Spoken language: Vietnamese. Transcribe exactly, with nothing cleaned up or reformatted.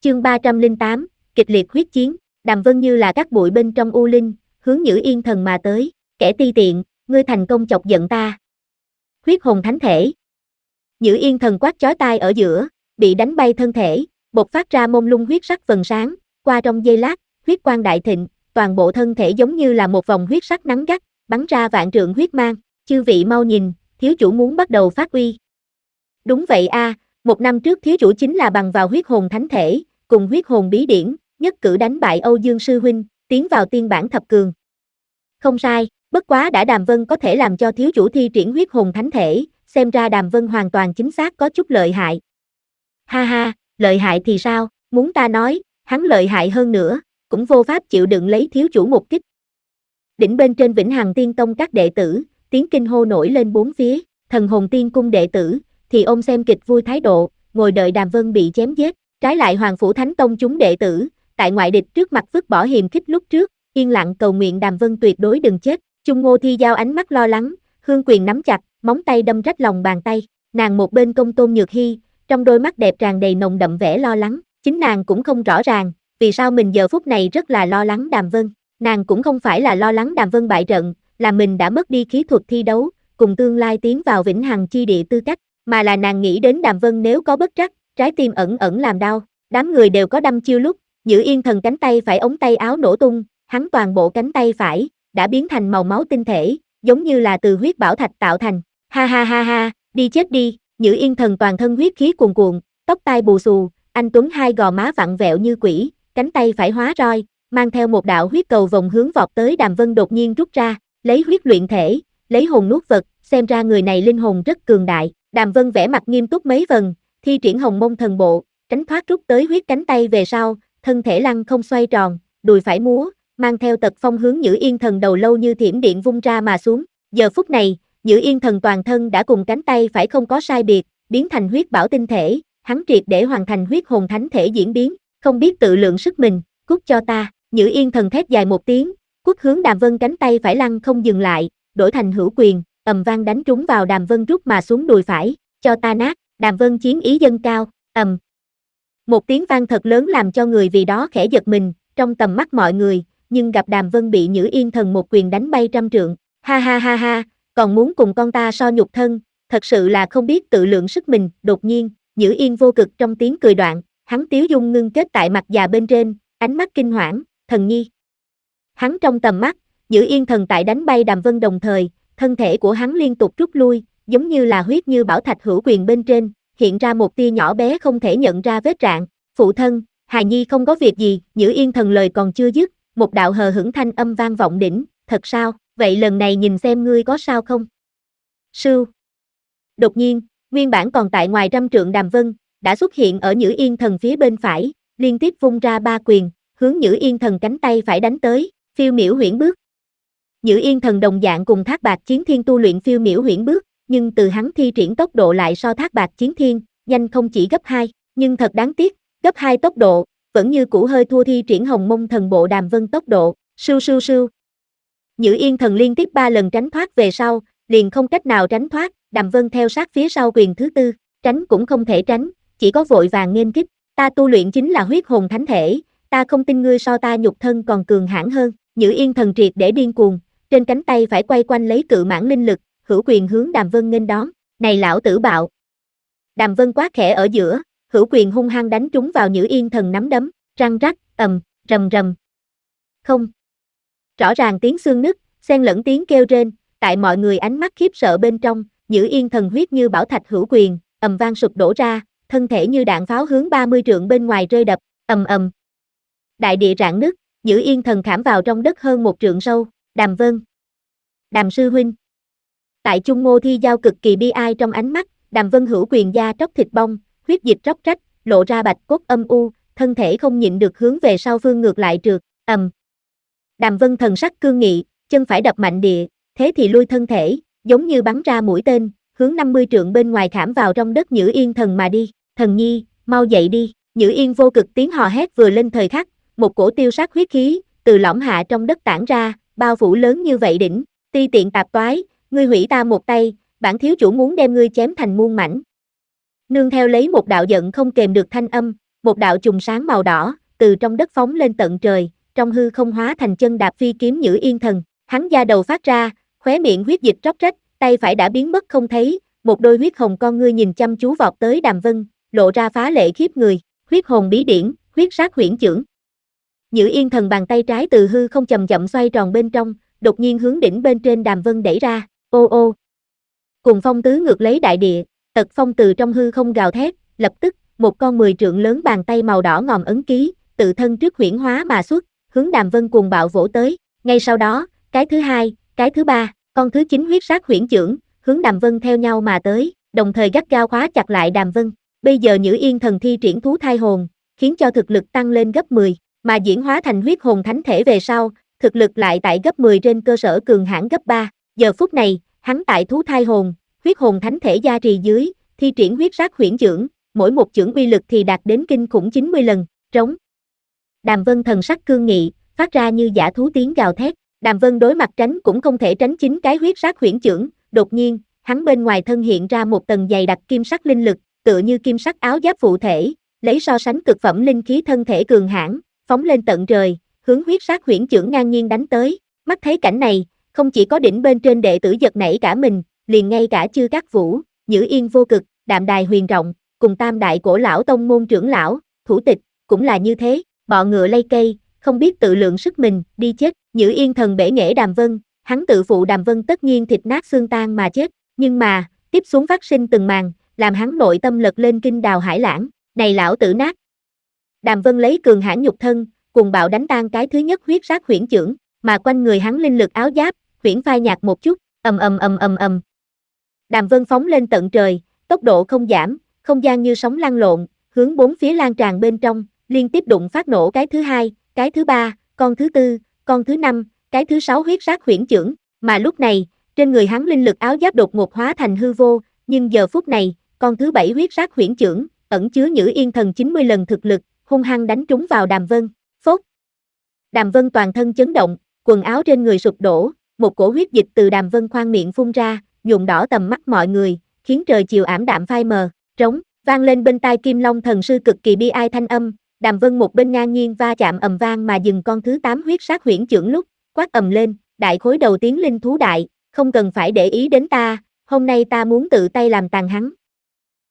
Chương ba trăm lẻ tám, kịch liệt huyết chiến, Đàm Vân như là các bụi bên trong u linh, hướng Nhữ Yên Thần mà tới, kẻ ti tiện, ngươi thành công chọc giận ta. Huyết hồn thánh thể. Nhữ Yên Thần quát chói tai ở giữa, bị đánh bay thân thể, bộc phát ra mông lung huyết sắc vầng sáng, qua trong giây lát, huyết quang đại thịnh, toàn bộ thân thể giống như là một vòng huyết sắc nắng gắt, bắn ra vạn trượng huyết mang, chư vị mau nhìn, thiếu chủ muốn bắt đầu phát uy. Đúng vậy a, à, một năm trước thiếu chủ chính là bằng vào huyết hồn thánh thể, cùng huyết hồn bí điển, nhất cử đánh bại Âu Dương sư huynh, tiến vào tiên bản thập cường. Không sai, bất quá đã Đàm Vân có thể làm cho thiếu chủ thi triển huyết hồn thánh thể, xem ra Đàm Vân hoàn toàn chính xác có chút lợi hại. Ha ha, lợi hại thì sao, muốn ta nói, hắn lợi hại hơn nữa, cũng vô pháp chịu đựng lấy thiếu chủ một kích. Đỉnh bên trên Vĩnh Hằng Tiên Tông các đệ tử, tiếng kinh hô nổi lên bốn phía, Thần Hồn Tiên Cung đệ tử, thì ôm xem kịch vui thái độ, ngồi đợi Đàm Vân bị chém giết, trái lại Hoàng Phủ Thánh Tông chúng đệ tử, tại ngoại địch trước mặt vứt bỏ hiềm khích lúc trước, yên lặng cầu nguyện Đàm Vân tuyệt đối đừng chết. Chung Ngô Thi Giao ánh mắt lo lắng, hương quyền nắm chặt, móng tay đâm rách lòng bàn tay, nàng một bên công Tôn Nhược Hy, trong đôi mắt đẹp tràn đầy nồng đậm vẻ lo lắng, chính nàng cũng không rõ ràng, vì sao mình giờ phút này rất là lo lắng Đàm Vân, nàng cũng không phải là lo lắng Đàm Vân bại trận, là mình đã mất đi khí thuật thi đấu, cùng tương lai tiến vào Vĩnh Hằng chi địa tư cách, mà là nàng nghĩ đến Đàm Vân nếu có bất trắc, trái tim ẩn ẩn làm đau, đám người đều có đâm chiêu lúc, Nhữ Yên Thần cánh tay phải ống tay áo nổ tung, hắn toàn bộ cánh tay phải đã biến thành màu máu tinh thể, giống như là từ huyết bảo thạch tạo thành. Ha ha ha ha, đi chết đi, Nhữ Yên Thần toàn thân huyết khí cuồn cuộn, tóc tai bù xù, anh tuấn hai gò má vặn vẹo như quỷ, cánh tay phải hóa roi, mang theo một đạo huyết cầu vòng hướng vọt tới Đàm Vân đột nhiên rút ra, lấy huyết luyện thể, lấy hồn nuốt vật, xem ra người này linh hồn rất cường đại. Đàm Vân vẻ mặt nghiêm túc mấy phần, thi triển Hồng Mông Thần Bộ, tránh thoát rút tới huyết cánh tay về sau, thân thể lăn không xoay tròn, đùi phải múa, mang theo tật phong hướng Nhữ Yên Thần đầu lâu như thiểm điện vung ra mà xuống. Giờ phút này, Nhữ Yên Thần toàn thân đã cùng cánh tay phải không có sai biệt, biến thành huyết bảo tinh thể, hắn triệt để hoàn thành huyết hồn thánh thể diễn biến, không biết tự lượng sức mình, cút cho ta. Nhữ Yên Thần thét dài một tiếng, quất hướng Đàm Vân cánh tay phải lăn không dừng lại, đổi thành hữu quyền, ầm vang đánh trúng vào Đàm Vân rút mà xuống đùi phải, cho ta nát. Đàm Vân chiến ý dâng cao, ầm. Một tiếng vang thật lớn làm cho người vì đó khẽ giật mình, trong tầm mắt mọi người, nhưng gặp Đàm Vân bị Nhữ Yên Thần một quyền đánh bay trăm trượng, ha ha ha ha, còn muốn cùng con ta so nhục thân, thật sự là không biết tự lượng sức mình. Đột nhiên, Nhữ Yên vô cực trong tiếng cười đoạn, hắn tiếu dung ngưng kết tại mặt già bên trên, ánh mắt kinh hoảng, thần nhi. Hắn trong tầm mắt, Nhữ Yên Thần tại đánh bay Đàm Vân đồng thời, thân thể của hắn liên tục rút lui, giống như là huyết như bảo thạch hữu quyền bên trên, hiện ra một tia nhỏ bé không thể nhận ra vết rạn. Phụ thân, hài nhi không có việc gì. Nhữ Yên Thần lời còn chưa dứt, một đạo hờ hững thanh âm vang vọng đỉnh, thật sao, vậy lần này nhìn xem ngươi có sao không? Sưu. Đột nhiên, nguyên bản còn tại ngoài trăm trượng Đàm Vân, đã xuất hiện ở Nhữ Yên Thần phía bên phải, liên tiếp vung ra ba quyền, hướng Nhữ Yên Thần cánh tay phải đánh tới, phiêu miểu huyễn bước. Nhữ Yên Thần đồng dạng cùng Thác Bạt Chiến Thiên tu luyện phiêu miểu huyễn bước, nhưng từ hắn thi triển tốc độ lại so Thác Bạt Chiến Thiên, nhanh không chỉ gấp hai, nhưng thật đáng tiếc, gấp hai tốc độ, vẫn như cũ hơi thua thi triển Hồng Mông Thần Bộ Đàm Vân tốc độ, sưu sưu sưu. Nhữ Yên Thần liên tiếp ba lần tránh thoát về sau, liền không cách nào tránh thoát, Đàm Vân theo sát phía sau quyền thứ tư, tránh cũng không thể tránh, chỉ có vội vàng nghênh kích, ta tu luyện chính là huyết hồn thánh thể, ta không tin ngươi so ta nhục thân còn cường hãn hơn. Nhữ Yên Thần triệt để điên cuồng, trên cánh tay phải quay quanh lấy cự mãn linh lực, hữu quyền hướng Đàm Vân nghênh đón, này lão tử bạo. Đàm Vân quát khẽ ở giữa, hữu quyền hung hăng đánh trúng vào Nhữ Yên Thần nắm đấm, răng rắc, ầm, rầm rầm. Không. Rõ ràng tiếng xương nứt, xen lẫn tiếng kêu rên, tại mọi người ánh mắt khiếp sợ bên trong, Nhữ Yên Thần huyết như bảo thạch hữu quyền, ầm vang sụp đổ ra, thân thể như đạn pháo hướng ba mươi trượng bên ngoài rơi đập, ầm ầm. Đại địa rạn nứt, Nhữ Yên Thần khảm vào trong đất hơn một trượng sâu. Đàm Vân. Đàm sư huynh. Tại Chung Ngô Thi Giao cực kỳ bi ai trong ánh mắt, Đàm Vân hữu quyền da tróc thịt bong, huyết dịch róc rách, lộ ra bạch cốt âm u, thân thể không nhịn được hướng về sau phương ngược lại trượt, ầm. Đàm Vân thần sắc cương nghị, chân phải đập mạnh địa, thế thì lui thân thể, giống như bắn ra mũi tên, hướng năm mươi trượng bên ngoài khảm vào trong đất Nhữ Yên Thần mà đi. Thần nhi, mau dậy đi. Nhữ Yên vô cực tiếng hò hét vừa lên thời khắc, một cổ tiêu sát huyết khí từ lõm hạ trong đất tản ra, bao phủ lớn như vậy đỉnh, ti tiện tạp toái, ngươi hủy ta một tay, bản thiếu chủ muốn đem ngươi chém thành muôn mảnh. Nương theo lấy một đạo giận không kềm được thanh âm, một đạo chùm sáng màu đỏ, từ trong đất phóng lên tận trời, trong hư không hóa thành chân đạp phi kiếm Nhữ Yên Thần, hắn da đầu phát ra, khóe miệng huyết dịch róc rách, tay phải đã biến mất không thấy, một đôi huyết hồng con ngươi nhìn chăm chú vọt tới Đàm Vân, lộ ra phá lệ khiếp người, huyết hồn bí điển, huyết sát huyễn chưởng. Nhữ Yên Thần bàn tay trái từ hư không chậm chậm xoay tròn bên trong, đột nhiên hướng đỉnh bên trên Đàm Vân đẩy ra, ô ô. Cùng phong tứ ngược lấy đại địa, tật phong từ trong hư không gào thét, lập tức, một con mười trượng lớn bàn tay màu đỏ ngòm ấn ký, tự thân trước huyễn hóa mà xuất, hướng Đàm Vân cuồng bạo vỗ tới, ngay sau đó, cái thứ hai, cái thứ ba, con thứ chín huyết sát huyễn chưởng, hướng Đàm Vân theo nhau mà tới, đồng thời gắt gao khóa chặt lại Đàm Vân. Bây giờ Nhữ Yên Thần thi triển thú thai hồn, khiến cho thực lực tăng lên gấp mười, mà diễn hóa thành huyết hồn thánh thể về sau, thực lực lại tại gấp mười trên cơ sở cường hãn gấp ba. Giờ phút này, hắn tại thú thai hồn, huyết hồn thánh thể gia trì dưới, thi triển huyết sát huyễn chưởng, mỗi một chưởng uy lực thì đạt đến kinh khủng chín mươi lần, trống. Đàm Vân thần sắc cương nghị, phát ra như dã thú tiếng gào thét, Đàm Vân đối mặt tránh cũng không thể tránh chính cái huyết sát huyễn chưởng, đột nhiên, hắn bên ngoài thân hiện ra một tầng dày đặc kim sắc linh lực, tựa như kim sắc áo giáp phụ thể, lấy so sánh cực phẩm linh khí thân thể cường hãn, phóng lên tận trời, hướng huyết sát huyễn chưởng ngang nhiên đánh tới. Mắt thấy cảnh này, không chỉ có đỉnh bên trên đệ tử giật nảy cả mình, liền ngay cả Chư Các Vũ, Nhữ Yên Vô Cực, Đạm Đài Huyền Rộng, cùng Tam Đại Cổ Lão Tông môn trưởng lão, thủ tịch, cũng là như thế, bọ ngựa lay cây, không biết tự lượng sức mình, đi chết. Nhữ Yên Thần bể nghệ Đàm Vân, hắn tự phụ Đàm Vân tất nhiên thịt nát xương tan mà chết, nhưng mà, tiếp xuống phát sinh từng màn, làm hắn nội tâm lật lên kinh đào hải lãng, này lão tử nát. Đàm Vân lấy cường hãn nhục thân, cùng bạo đánh tan cái thứ nhất huyết sát huyễn chưởng, mà quanh người hắn linh lực áo giáp, huyễn phai nhạt một chút, ầm ầm ầm ầm ầm. Đàm Vân phóng lên tận trời, tốc độ không giảm, không gian như sóng lăn lộn, hướng bốn phía lan tràn bên trong, liên tiếp đụng phát nổ cái thứ hai, cái thứ ba, con thứ tư, con thứ năm, cái thứ sáu huyết sát huyễn chưởng, mà lúc này, trên người hắn linh lực áo giáp đột ngột hóa thành hư vô, nhưng giờ phút này, con thứ bảy huyết sát huyễn chưởng, ẩn chứa Nhữ Yên Thần chín mươi lần thực lực, hung hăng đánh trúng vào Đàm Vân, phốt. Đàm Vân toàn thân chấn động, quần áo trên người sụp đổ, một cổ huyết dịch từ Đàm Vân khoang miệng phun ra, nhuộm đỏ tầm mắt mọi người, khiến trời chiều ảm đạm phai mờ, trống, vang lên bên tai Kim Long thần sư cực kỳ bi ai thanh âm, Đàm Vân một bên ngang nhiên va chạm ầm vang mà dừng con thứ tám huyết sát huyễn chưởng lúc, quát ầm lên, đại khối đầu tiến linh thú đại, không cần phải để ý đến ta, hôm nay ta muốn tự tay làm tàn hắn.